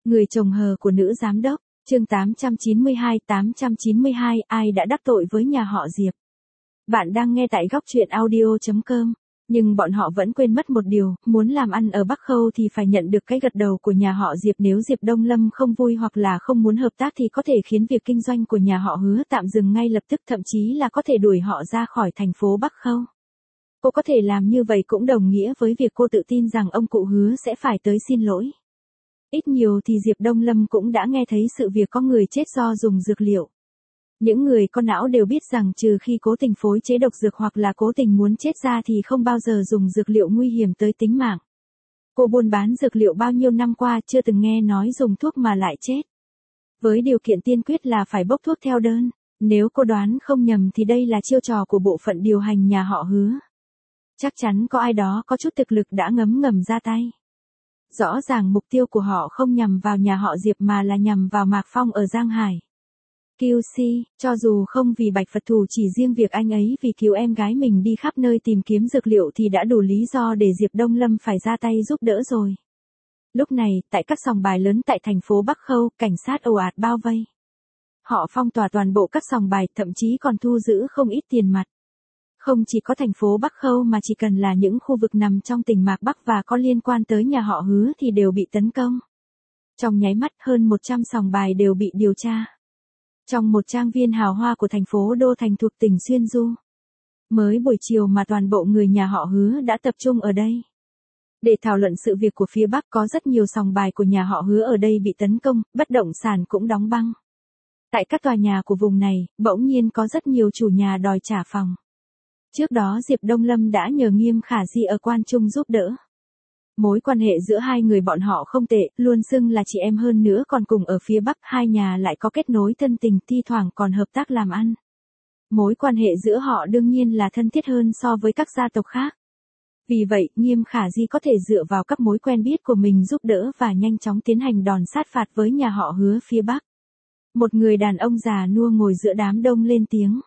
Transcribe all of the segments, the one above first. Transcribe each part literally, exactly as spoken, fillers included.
Người chồng hờ của nữ giám đốc, chương tám trăm chín mươi hai, tám trăm chín mươi hai, ai đã đắc tội với nhà họ Diệp? Bạn đang nghe tại góc truyện audio chấm com, nhưng bọn họ vẫn quên mất một điều, muốn làm ăn ở Bắc Khâu thì phải nhận được cái gật đầu của nhà họ Diệp. Nếu Diệp Đông Lâm không vui hoặc là không muốn hợp tác thì có thể khiến việc kinh doanh của nhà họ Hứa tạm dừng ngay lập tức, thậm chí là có thể đuổi họ ra khỏi thành phố Bắc Khâu. Cô có thể làm như vậy cũng đồng nghĩa với việc cô tự tin rằng ông cụ Hứa sẽ phải tới xin lỗi. Ít nhiều thì Diệp Đông Lâm cũng đã nghe thấy sự việc có người chết do dùng dược liệu. Những người có não đều biết rằng trừ khi cố tình phối chế độc dược hoặc là cố tình muốn chết ra thì không bao giờ dùng dược liệu nguy hiểm tới tính mạng. Cô buôn bán dược liệu bao nhiêu năm qua chưa từng nghe nói dùng thuốc mà lại chết. Với điều kiện tiên quyết là phải bốc thuốc theo đơn. Nếu cô đoán không nhầm thì đây là chiêu trò của bộ phận điều hành nhà họ Hứa. Chắc chắn có ai đó có chút thực lực đã ngấm ngầm ra tay. Rõ ràng mục tiêu của họ không nhằm vào nhà họ Diệp mà là nhằm vào Mạc Phong ở Giang Hải. quy xê, cho dù không vì Bạch Phật Thù, chỉ riêng việc anh ấy vì cứu em gái mình đi khắp nơi tìm kiếm dược liệu thì đã đủ lý do để Diệp Đông Lâm phải ra tay giúp đỡ rồi. Lúc này, tại các sòng bài lớn tại thành phố Bắc Khâu, cảnh sát ồ ạt bao vây. Họ phong tỏa toàn bộ các sòng bài, thậm chí còn thu giữ không ít tiền mặt. Không chỉ có thành phố Bắc Khâu mà chỉ cần là những khu vực nằm trong tỉnh Mạc Bắc và có liên quan tới nhà họ Hứa thì đều bị tấn công. Trong nháy mắt hơn một trăm sòng bài đều bị điều tra. Trong một trang viên hào hoa của thành phố Đô Thành thuộc tỉnh Xuyên Du. Mới buổi chiều mà toàn bộ người nhà họ Hứa đã tập trung ở đây. Để thảo luận sự việc của phía Bắc, có rất nhiều sòng bài của nhà họ Hứa ở đây bị tấn công, bất động sản cũng đóng băng. Tại các tòa nhà của vùng này, bỗng nhiên có rất nhiều chủ nhà đòi trả phòng. Trước đó Diệp Đông Lâm đã nhờ Nghiêm Khả Di ở Quan Trung giúp đỡ. Mối quan hệ giữa hai người bọn họ không tệ, luôn xưng là chị em, hơn nữa còn cùng ở phía Bắc, hai nhà lại có kết nối thân tình, thi thoảng còn hợp tác làm ăn. Mối quan hệ giữa họ đương nhiên là thân thiết hơn so với các gia tộc khác. Vì vậy, Nghiêm Khả Di có thể dựa vào các mối quen biết của mình giúp đỡ và nhanh chóng tiến hành đòn sát phạt với nhà họ Hứa phía Bắc. Một người đàn ông già nua ngồi giữa đám đông lên tiếng.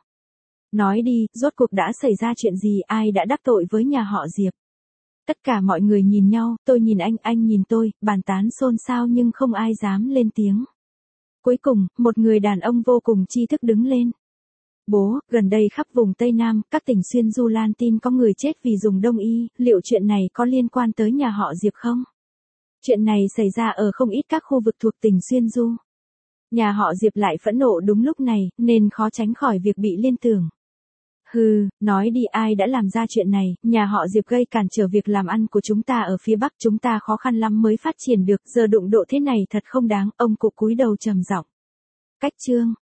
Nói đi, rốt cuộc đã xảy ra chuyện gì, ai đã đắc tội với nhà họ Diệp? Tất cả mọi người nhìn nhau, tôi nhìn anh, anh nhìn tôi, bàn tán xôn xao nhưng không ai dám lên tiếng. Cuối cùng, một người đàn ông vô cùng tri thức đứng lên. Bố, gần đây khắp vùng Tây Nam, các tỉnh Xuyên Du lan tin có người chết vì dùng đông y, liệu chuyện này có liên quan tới nhà họ Diệp không? Chuyện này xảy ra ở không ít các khu vực thuộc tỉnh Xuyên Du. Nhà họ Diệp lại phẫn nộ đúng lúc này, nên khó tránh khỏi việc bị liên tưởng. Hừ, nói đi, ai đã làm ra chuyện này, nhà họ Diệp gây cản trở việc làm ăn của chúng ta ở phía Bắc, chúng ta khó khăn lắm mới phát triển được, giờ đụng độ thế này thật không đáng, ông cụ cúi đầu trầm giọng. Cách chương,